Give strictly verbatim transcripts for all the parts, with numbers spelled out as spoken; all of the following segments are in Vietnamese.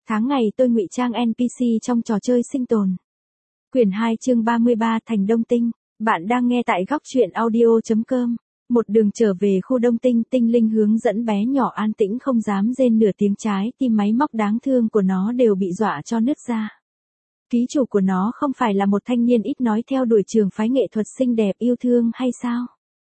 Tháng ngày tôi ngụy trang en pê xê trong trò chơi sinh tồn. Quyển hai chương ba mươi ba Thành Đông Tinh. Bạn đang nghe tại góc truyện audio chấm com. Một đường trở về khu Đông Tinh, Tinh Linh hướng dẫn bé nhỏ an tĩnh không dám rên nửa tiếng, trái tim máy móc đáng thương của nó đều bị dọa cho nứt ra. Ký chủ của nó không phải là một thanh niên ít nói theo đuổi trường phái nghệ thuật xinh đẹp yêu thương hay sao?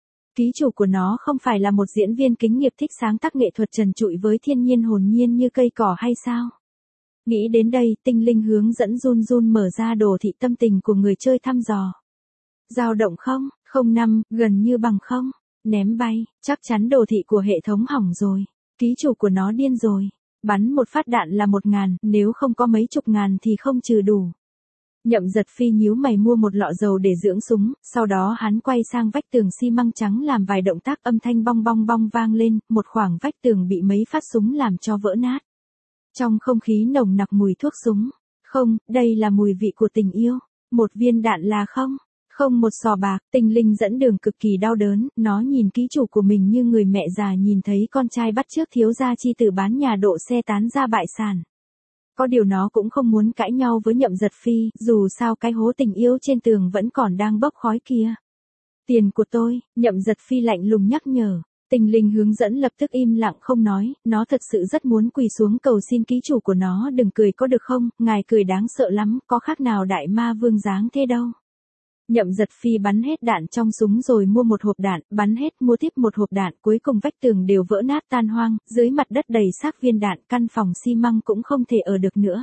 Ký chủ của nó không phải là một diễn viên kính nghiệp thích sáng tác nghệ thuật trần trụi với thiên nhiên hồn nhiên như cây cỏ hay sao? Nghĩ đến đây, Tinh Linh hướng dẫn run run mở ra đồ thị tâm tình của người chơi thăm dò. Dao động không, không năm, gần như bằng không, ném bay, chắc chắn đồ thị của hệ thống hỏng rồi. Ký chủ của nó điên rồi. Bắn một phát đạn là một ngàn, nếu không có mấy chục ngàn thì không trừ đủ. Nhậm Giật Phi nhíu mày mua một lọ dầu để dưỡng súng, sau đó hắn quay sang vách tường xi măng trắng làm vài động tác, âm thanh bong bong bong vang lên, một khoảng vách tường bị mấy phát súng làm cho vỡ nát. Trong không khí nồng nặc mùi thuốc súng. Không, đây là mùi vị của tình yêu. Một viên đạn là không. Không một sò bạc. Tinh Linh dẫn đường cực kỳ đau đớn, nó nhìn ký chủ của mình như người mẹ già nhìn thấy con trai bắt chước thiếu gia chi tử bán nhà độ xe tán ra bại sản. Có điều nó cũng không muốn cãi nhau với Nhậm Giật Phi, dù sao cái hố tình yêu trên tường vẫn còn đang bốc khói kia. Tiền của tôi, Nhậm Giật Phi lạnh lùng nhắc nhở. Tinh Linh hướng dẫn lập tức im lặng không nói, nó thật sự rất muốn quỳ xuống cầu xin ký chủ của nó đừng cười có được không, ngài cười đáng sợ lắm, có khác nào đại ma vương dáng thế đâu. Nhậm Giật Phi bắn hết đạn trong súng rồi mua một hộp đạn, bắn hết mua tiếp một hộp đạn, cuối cùng vách tường đều vỡ nát tan hoang, dưới mặt đất đầy xác viên đạn, căn phòng xi măng cũng không thể ở được nữa.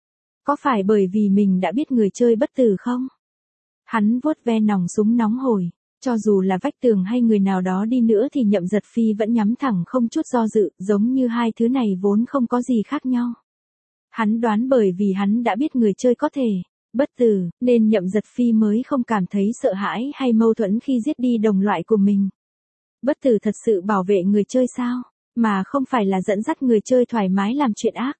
Có phải bởi vì mình đã biết người chơi bất tử không? Hắn vuốt ve nòng súng nóng hổi. Cho dù là vách tường hay người nào đó đi nữa thì Nhậm Giật Phi vẫn nhắm thẳng không chút do dự, giống như hai thứ này vốn không có gì khác nhau. Hắn đoán bởi vì hắn đã biết người chơi có thể bất tử, nên Nhậm Giật Phi mới không cảm thấy sợ hãi hay mâu thuẫn khi giết đi đồng loại của mình. Bất tử thật sự bảo vệ người chơi sao, mà không phải là dẫn dắt người chơi thoải mái làm chuyện ác.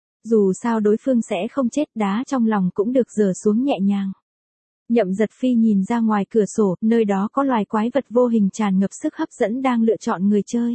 Dù sao đối phương sẽ không chết, đá trong lòng cũng được dỡ xuống nhẹ nhàng. Nhậm Giật Phi nhìn ra ngoài cửa sổ, nơi đó có loài quái vật vô hình tràn ngập sức hấp dẫn đang lựa chọn người chơi.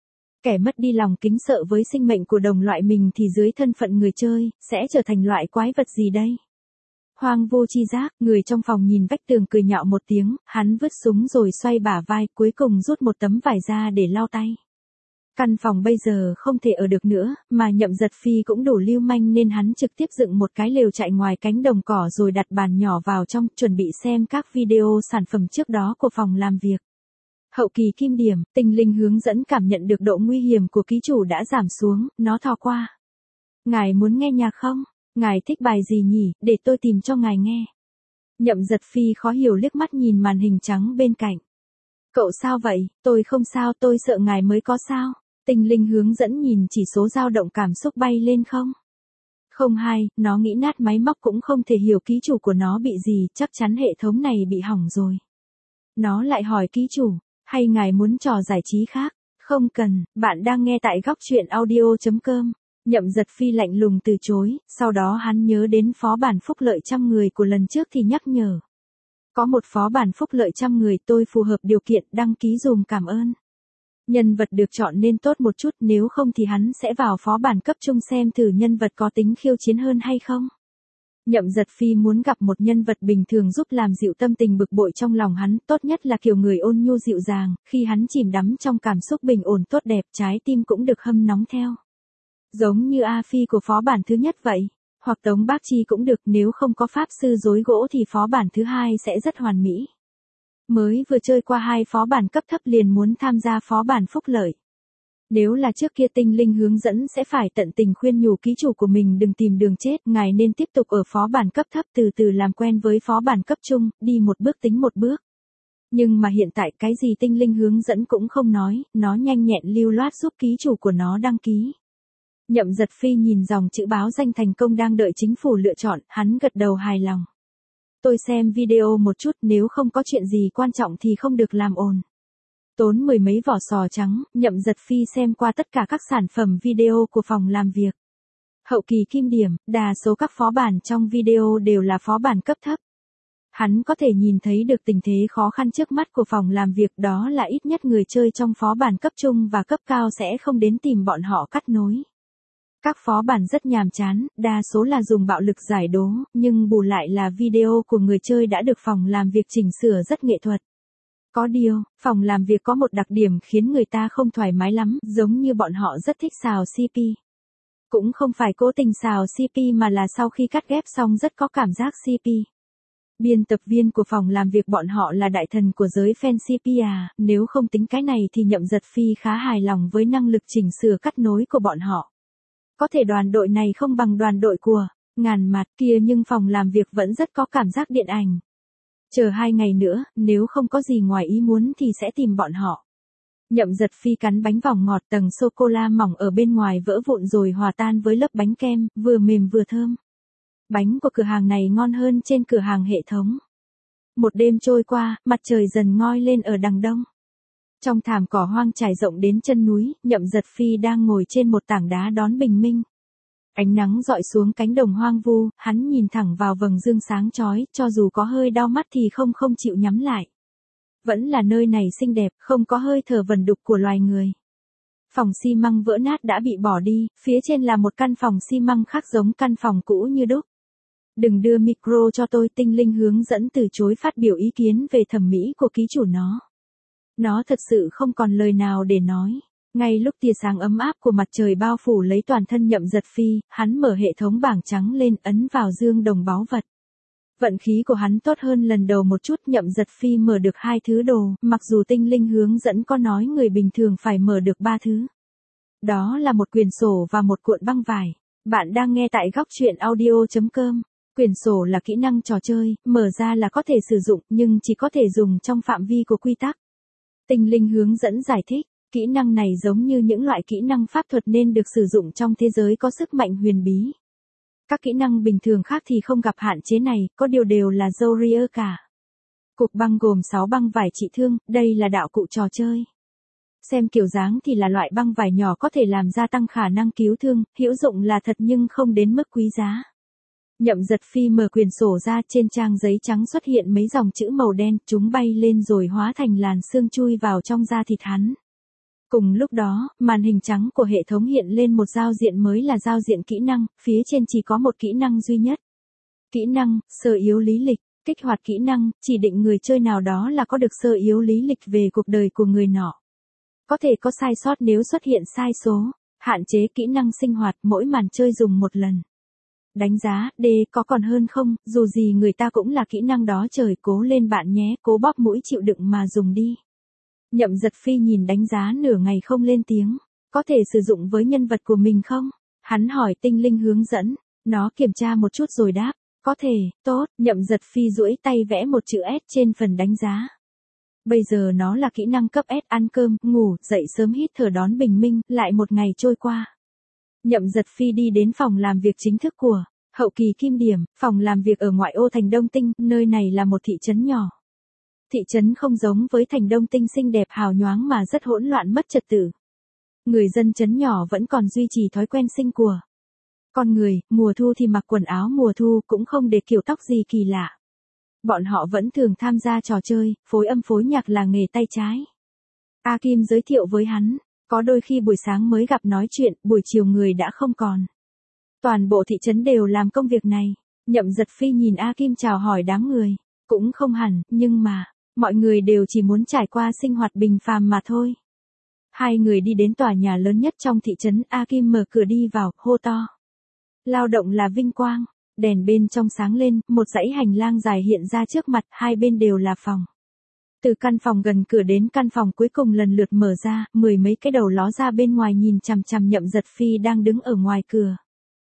Kẻ mất đi lòng kính sợ với sinh mệnh của đồng loại mình thì dưới thân phận người chơi, sẽ trở thành loại quái vật gì đây? Hoang vô chi giác, người trong phòng nhìn vách tường cười nhạo một tiếng, hắn vứt súng rồi xoay bả vai, cuối cùng rút một tấm vải ra để lau tay. Căn phòng bây giờ không thể ở được nữa, mà Nhậm Giật Phi cũng đủ lưu manh nên hắn trực tiếp dựng một cái lều trại ngoài cánh đồng cỏ rồi đặt bàn nhỏ vào trong, chuẩn bị xem các video sản phẩm trước đó của phòng làm việc. Hậu kỳ kim điểm, Tinh Linh hướng dẫn cảm nhận được độ nguy hiểm của ký chủ đã giảm xuống, nó thò qua. Ngài muốn nghe nhạc không? Ngài thích bài gì nhỉ, để tôi tìm cho ngài nghe. Nhậm Giật Phi khó hiểu liếc mắt nhìn màn hình trắng bên cạnh. Cậu sao vậy? Tôi không sao, tôi sợ ngài mới có sao. Tinh Linh hướng dẫn nhìn chỉ số dao động cảm xúc bay lên không. Không hai, nó nghĩ nát máy móc cũng không thể hiểu ký chủ của nó bị gì, chắc chắn hệ thống này bị hỏng rồi. Nó lại hỏi ký chủ, hay ngài muốn trò giải trí khác? Không cần, bạn đang nghe tại góc truyện audio chấm com. Nhậm Giật Phi lạnh lùng từ chối, sau đó hắn nhớ đến phó bản phúc lợi trăm người của lần trước thì nhắc nhở. Có một phó bản phúc lợi trăm người, tôi phù hợp điều kiện, đăng ký dùm cảm ơn. Nhân vật được chọn nên tốt một chút, nếu không thì hắn sẽ vào phó bản cấp trung xem thử nhân vật có tính khiêu chiến hơn hay không. Nhậm Giật Phi muốn gặp một nhân vật bình thường giúp làm dịu tâm tình bực bội trong lòng hắn, tốt nhất là kiểu người ôn nhu dịu dàng, khi hắn chìm đắm trong cảm xúc bình ổn tốt đẹp, trái tim cũng được hâm nóng theo. Giống như A Phi của phó bản thứ nhất vậy, hoặc Tống Bác Chi cũng được, nếu không có pháp sư rối gỗ thì phó bản thứ hai sẽ rất hoàn mỹ. Mới vừa chơi qua hai phó bản cấp thấp liền muốn tham gia phó bản phúc lợi. Nếu là trước kia Tinh Linh hướng dẫn sẽ phải tận tình khuyên nhủ ký chủ của mình đừng tìm đường chết, ngài nên tiếp tục ở phó bản cấp thấp từ từ làm quen với phó bản cấp trung, đi một bước tính một bước. Nhưng mà hiện tại cái gì Tinh Linh hướng dẫn cũng không nói, nó nhanh nhẹn lưu loát giúp ký chủ của nó đăng ký. Nhậm Giật Phi nhìn dòng chữ báo danh thành công đang đợi chính phủ lựa chọn, hắn gật đầu hài lòng. Tôi xem video một chút, nếu không có chuyện gì quan trọng thì không được làm ồn. Tốn mười mấy vỏ sò trắng, Nhậm Giật Phi xem qua tất cả các sản phẩm video của phòng làm việc. Hậu kỳ kim điểm, đa số các phó bản trong video đều là phó bản cấp thấp. Hắn có thể nhìn thấy được tình thế khó khăn trước mắt của phòng làm việc, đó là ít nhất người chơi trong phó bản cấp trung và cấp cao sẽ không đến tìm bọn họ cắt nối. Các phó bản rất nhàm chán, đa số là dùng bạo lực giải đố, nhưng bù lại là video của người chơi đã được phòng làm việc chỉnh sửa rất nghệ thuật. Có điều, phòng làm việc có một đặc điểm khiến người ta không thoải mái lắm, giống như bọn họ rất thích xào xê pê. Cũng không phải cố tình xào xê pê mà là sau khi cắt ghép xong rất có cảm giác xê pê. Biên tập viên của phòng làm việc bọn họ là đại thần của giới fan xê pê à, nếu không tính cái này thì Nhậm Giật Phi khá hài lòng với năng lực chỉnh sửa cắt nối của bọn họ. Có thể đoàn đội này không bằng đoàn đội của Ngàn Mặt kia nhưng phòng làm việc vẫn rất có cảm giác điện ảnh. Chờ hai ngày nữa, nếu không có gì ngoài ý muốn thì sẽ tìm bọn họ. Nhậm Giật Phi cắn bánh vòng ngọt, tầng sô-cô-la mỏng ở bên ngoài vỡ vụn rồi hòa tan với lớp bánh kem, vừa mềm vừa thơm. Bánh của cửa hàng này ngon hơn trên cửa hàng hệ thống. Một đêm trôi qua, mặt trời dần ngoi lên ở đằng đông. Trong thảm cỏ hoang trải rộng đến chân núi, Nhậm Giật Phi đang ngồi trên một tảng đá đón bình minh. Ánh nắng dọi xuống cánh đồng hoang vu, hắn nhìn thẳng vào vầng dương sáng chói, cho dù có hơi đau mắt thì không không chịu nhắm lại. Vẫn là nơi này xinh đẹp, không có hơi thở vẩn đục của loài người. Phòng xi măng vỡ nát đã bị bỏ đi, phía trên là một căn phòng xi măng khác giống căn phòng cũ như đúc. Đừng đưa micro cho tôi, Tinh Linh hướng dẫn từ chối phát biểu ý kiến về thẩm mỹ của ký chủ nó. Nó thật sự không còn lời nào để nói. Ngay lúc tia sáng ấm áp của mặt trời bao phủ lấy toàn thân Nhậm Giật Phi, hắn mở hệ thống bảng trắng lên, ấn vào dương đồng báu vật. Vận khí của hắn tốt hơn lần đầu một chút, Nhậm Giật Phi mở được hai thứ đồ, mặc dù Tinh Linh hướng dẫn có nói người bình thường phải mở được ba thứ. Đó là một quyển sổ và một cuộn băng vải. Bạn đang nghe tại góc truyện audio chấm com. Quyển sổ là kỹ năng trò chơi, mở ra là có thể sử dụng, nhưng chỉ có thể dùng trong phạm vi của quy tắc. Tinh Linh hướng dẫn giải thích, kỹ năng này giống như những loại kỹ năng pháp thuật nên được sử dụng trong thế giới có sức mạnh huyền bí. Các kỹ năng bình thường khác thì không gặp hạn chế này, có điều đều là Zoria cả. Cục băng gồm sáu băng vải trị thương, đây là đạo cụ trò chơi. Xem kiểu dáng thì là loại băng vải nhỏ có thể làm gia tăng khả năng cứu thương, hữu dụng là thật nhưng không đến mức quý giá. Nhậm Giật Phi mở quyển sổ ra, trên trang giấy trắng xuất hiện mấy dòng chữ màu đen, chúng bay lên rồi hóa thành làn sương chui vào trong da thịt hắn. Cùng lúc đó, màn hình trắng của hệ thống hiện lên một giao diện mới là giao diện kỹ năng, phía trên chỉ có một kỹ năng duy nhất. Kỹ năng, sơ yếu lý lịch, kích hoạt kỹ năng, chỉ định người chơi nào đó là có được sơ yếu lý lịch về cuộc đời của người nọ. Có thể có sai sót nếu xuất hiện sai số, hạn chế kỹ năng sinh hoạt, mỗi màn chơi dùng một lần. Đánh giá, D có còn hơn không, dù gì người ta cũng là kỹ năng đó, trời cố lên bạn nhé, cố bóp mũi chịu đựng mà dùng đi. Nhậm Giật Phi nhìn đánh giá nửa ngày không lên tiếng, có thể sử dụng với nhân vật của mình không? Hắn hỏi Tinh Linh hướng dẫn, nó kiểm tra một chút rồi đáp, có thể, tốt, Nhậm Giật Phi duỗi tay vẽ một chữ S trên phần đánh giá. Bây giờ nó là kỹ năng cấp S, ăn cơm, ngủ, dậy sớm hít thở đón bình minh, lại một ngày trôi qua. Nhậm Giật Phi đi đến phòng làm việc chính thức của Hậu Kỳ Kim Điểm, phòng làm việc ở ngoại ô thành Đông Tinh, nơi này là một thị trấn nhỏ. Thị trấn không giống với thành Đông Tinh xinh đẹp hào nhoáng mà rất hỗn loạn mất trật tự. Người dân trấn nhỏ vẫn còn duy trì thói quen sinh của con người, mùa thu thì mặc quần áo mùa thu, cũng không để kiểu tóc gì kỳ lạ. Bọn họ vẫn thường tham gia trò chơi, phối âm phối nhạc là nghề tay trái. A Kim giới thiệu với hắn, có đôi khi buổi sáng mới gặp nói chuyện, buổi chiều người đã không còn. Toàn bộ thị trấn đều làm công việc này. Nhậm Giật Phi nhìn A Kim chào hỏi đám người. Cũng không hẳn, nhưng mà, mọi người đều chỉ muốn trải qua sinh hoạt bình phàm mà thôi. Hai người đi đến tòa nhà lớn nhất trong thị trấn, A Kim mở cửa đi vào, hô to. Lao động là vinh quang. Đèn bên trong sáng lên, một dãy hành lang dài hiện ra trước mặt, hai bên đều là phòng. Từ căn phòng gần cửa đến căn phòng cuối cùng lần lượt mở ra, mười mấy cái đầu ló ra bên ngoài nhìn chằm chằm Nhậm Giật Phi đang đứng ở ngoài cửa.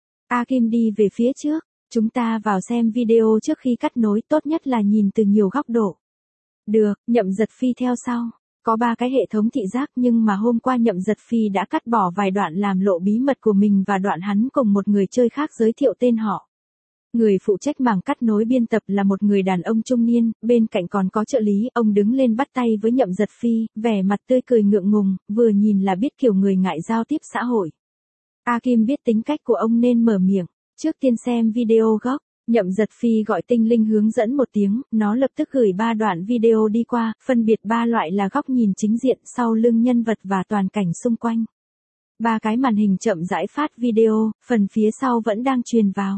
A Kim đi về phía trước, chúng ta vào xem video trước khi cắt nối, tốt nhất là nhìn từ nhiều góc độ. Được, Nhậm Giật Phi theo sau. Có ba cái hệ thống thị giác nhưng mà hôm qua Nhậm Giật Phi đã cắt bỏ vài đoạn làm lộ bí mật của mình và đoạn hắn cùng một người chơi khác giới thiệu tên họ. Người phụ trách mảng cắt nối biên tập là một người đàn ông trung niên, bên cạnh còn có trợ lý, ông đứng lên bắt tay với Nhậm Giật Phi, vẻ mặt tươi cười ngượng ngùng, vừa nhìn là biết kiểu người ngại giao tiếp xã hội. A Kim biết tính cách của ông nên mở miệng, trước tiên xem video gốc. Nhậm Giật Phi gọi Tinh Linh hướng dẫn một tiếng, nó lập tức gửi ba đoạn video đi qua, phân biệt ba loại là góc nhìn chính diện, sau lưng nhân vật và toàn cảnh xung quanh. Ba cái màn hình chậm rãi phát video, phần phía sau vẫn đang truyền vào.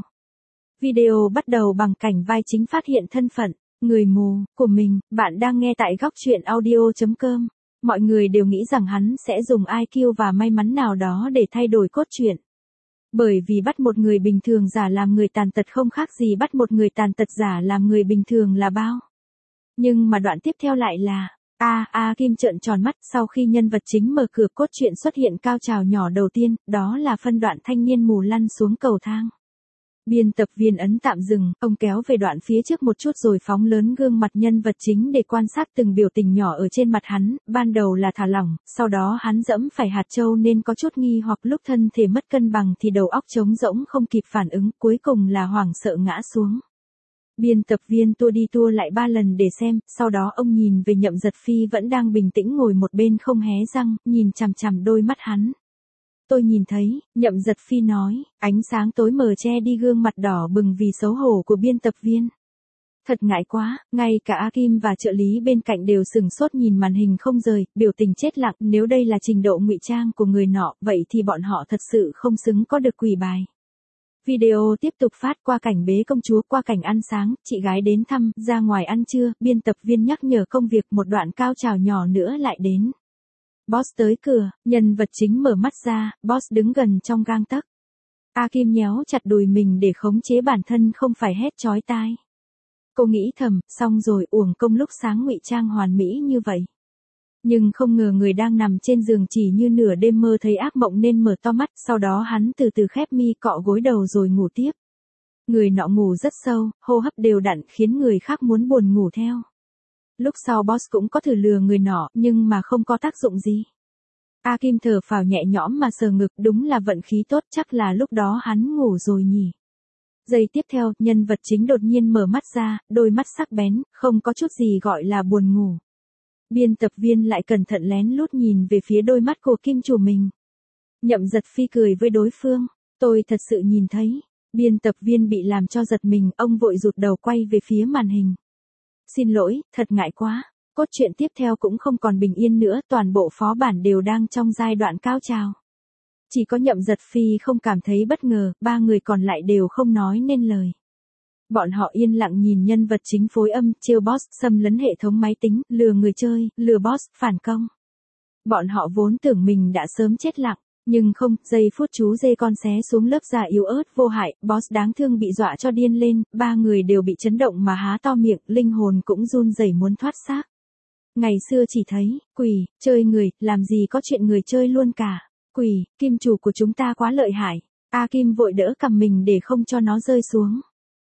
Video bắt đầu bằng cảnh vai chính phát hiện thân phận, người mù, của mình. Bạn đang nghe tại góc truyện audio chấm com. Mọi người đều nghĩ rằng hắn sẽ dùng i kiu và may mắn nào đó để thay đổi cốt truyện. Bởi vì bắt một người bình thường giả làm người tàn tật không khác gì bắt một người tàn tật giả làm người bình thường là bao. Nhưng mà đoạn tiếp theo lại là, a a Kim trợn tròn mắt sau khi nhân vật chính mở cửa cốt truyện xuất hiện cao trào nhỏ đầu tiên, đó là phân đoạn thanh niên mù lăn xuống cầu thang. Biên tập viên ấn tạm dừng, ông kéo về đoạn phía trước một chút rồi phóng lớn gương mặt nhân vật chính để quan sát từng biểu tình nhỏ ở trên mặt hắn, ban đầu là thả lỏng, sau đó hắn dẫm phải hạt châu nên có chút nghi hoặc lúc thân thể mất cân bằng thì đầu óc trống rỗng không kịp phản ứng, cuối cùng là hoảng sợ ngã xuống. Biên tập viên tua đi tua lại ba lần để xem, sau đó ông nhìn về Nhậm Giật Phi vẫn đang bình tĩnh ngồi một bên không hé răng, nhìn chằm chằm đôi mắt hắn. Tôi nhìn thấy, Nhậm Giật Phi nói, ánh sáng tối mờ che đi gương mặt đỏ bừng vì xấu hổ của biên tập viên. Thật ngại quá, ngay cả A Kim và trợ lý bên cạnh đều sửng sốt nhìn màn hình không rời, biểu tình chết lặng, nếu đây là trình độ ngụy trang của người nọ, vậy thì bọn họ thật sự không xứng có được quỷ bài. Video tiếp tục phát qua cảnh bế công chúa, qua cảnh ăn sáng, chị gái đến thăm, ra ngoài ăn trưa, biên tập viên nhắc nhở công việc, một đoạn cao trào nhỏ nữa lại đến. Boss tới cửa, nhân vật chính mở mắt ra, boss đứng gần trong gang tấc. A Kim nhéo chặt đùi mình để khống chế bản thân không phải hét chói tai. Cô nghĩ thầm, xong rồi, uổng công lúc sáng ngụy trang hoàn mỹ như vậy. Nhưng không ngờ người đang nằm trên giường chỉ như nửa đêm mơ thấy ác mộng nên mở to mắt, sau đó hắn từ từ khép mi cọ gối đầu rồi ngủ tiếp. Người nọ ngủ rất sâu, hô hấp đều đặn khiến người khác muốn buồn ngủ theo. Lúc sau boss cũng có thử lừa người nọ, nhưng mà không có tác dụng gì. A Kim thở phào nhẹ nhõm mà sờ ngực, đúng là vận khí tốt, chắc là lúc đó hắn ngủ rồi nhỉ. Giây tiếp theo, nhân vật chính đột nhiên mở mắt ra, đôi mắt sắc bén, không có chút gì gọi là buồn ngủ. Biên tập viên lại cẩn thận lén lút nhìn về phía đôi mắt của Kim chủ mình. Nhậm Giật Phi cười với đối phương, tôi thật sự nhìn thấy. Biên tập viên bị làm cho giật mình, ông vội rụt đầu quay về phía màn hình. Xin lỗi, thật ngại quá. Cốt truyện tiếp theo cũng không còn bình yên nữa, toàn bộ phó bản đều đang trong giai đoạn cao trào. Chỉ có Nhậm Giật Phi không cảm thấy bất ngờ, ba người còn lại đều không nói nên lời. Bọn họ yên lặng nhìn nhân vật chính phối âm, chiêu boss, xâm lấn hệ thống máy tính, lừa người chơi, lừa boss, phản công. Bọn họ vốn tưởng mình đã sớm chết lặng, nhưng không, giây phút chú dê con xé xuống lớp da yếu ớt vô hại, boss đáng thương bị dọa cho điên lên, ba người đều bị chấn động mà há to miệng, linh hồn cũng run rẩy muốn thoát xác. Ngày xưa chỉ thấy, quỷ, chơi người, làm gì có chuyện người chơi luôn cả. Quỷ, Kim chủ của chúng ta quá lợi hại. A Kim vội đỡ cầm mình để không cho nó rơi xuống.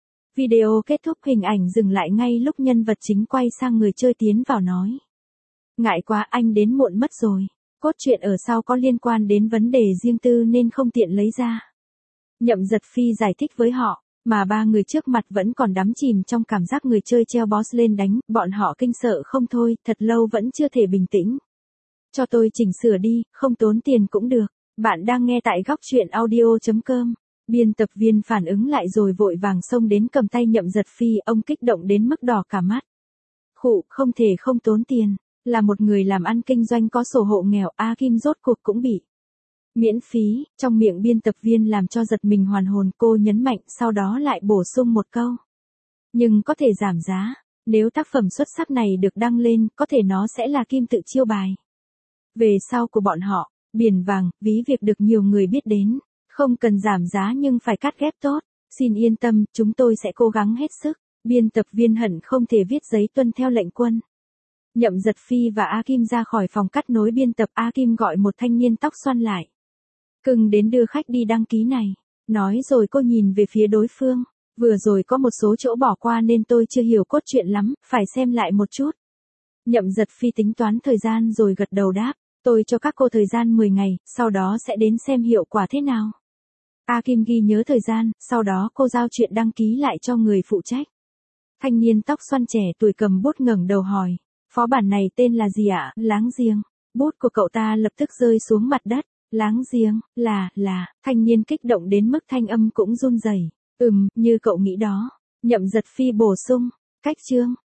Video kết thúc, hình ảnh dừng lại ngay lúc nhân vật chính quay sang người chơi tiến vào nói. Ngại quá, anh đến muộn mất rồi. Cốt truyện ở sau có liên quan đến vấn đề riêng tư nên không tiện lấy ra. Nhậm Giật Phi giải thích với họ, mà ba người trước mặt vẫn còn đắm chìm trong cảm giác người chơi treo boss lên đánh, bọn họ kinh sợ không thôi, thật lâu vẫn chưa thể bình tĩnh. Cho tôi chỉnh sửa đi, không tốn tiền cũng được. Bạn đang nghe tại góc truyện audio chấm com. Biên tập viên phản ứng lại rồi vội vàng xông đến cầm tay Nhậm Giật Phi, ông kích động đến mức đỏ cả mắt. Khụ, không thể không tốn tiền, là một người làm ăn kinh doanh có sổ hộ nghèo, A Kim rốt cuộc cũng bị miễn phí, trong miệng biên tập viên làm cho giật mình hoàn hồn, cô nhấn mạnh, sau đó lại bổ sung một câu. Nhưng có thể giảm giá, nếu tác phẩm xuất sắc này được đăng lên, có thể nó sẽ là kim tự chiêu bài về sau của bọn họ, biển vàng, ví việc được nhiều người biết đến. Không cần giảm giá nhưng phải cắt ghép tốt. Xin yên tâm, chúng tôi sẽ cố gắng hết sức. Biên tập viên hận không thể viết giấy tuân theo lệnh quân. Nhậm Giật Phi và A Kim ra khỏi phòng cắt nối biên tập. A Kim gọi một thanh niên tóc xoăn lại. Cưng đến đưa khách đi đăng ký này. Nói rồi cô nhìn về phía đối phương. Vừa rồi có một số chỗ bỏ qua nên tôi chưa hiểu cốt truyện lắm, phải xem lại một chút. Nhậm Giật Phi tính toán thời gian rồi gật đầu đáp. Tôi cho các cô thời gian mười ngày, sau đó sẽ đến xem hiệu quả thế nào. A Kim ghi nhớ thời gian, sau đó cô giao chuyện đăng ký lại cho người phụ trách. Thanh niên tóc xoăn trẻ tuổi cầm bút ngẩng đầu hỏi, phó bản này tên là gì ạ? Láng giềng. Bút của cậu ta lập tức rơi xuống mặt đất. Láng giềng, là, là, thanh niên kích động đến mức thanh âm cũng run rẩy. Ừm, như cậu nghĩ đó. Nhậm Giật Phi bổ sung, cách chương.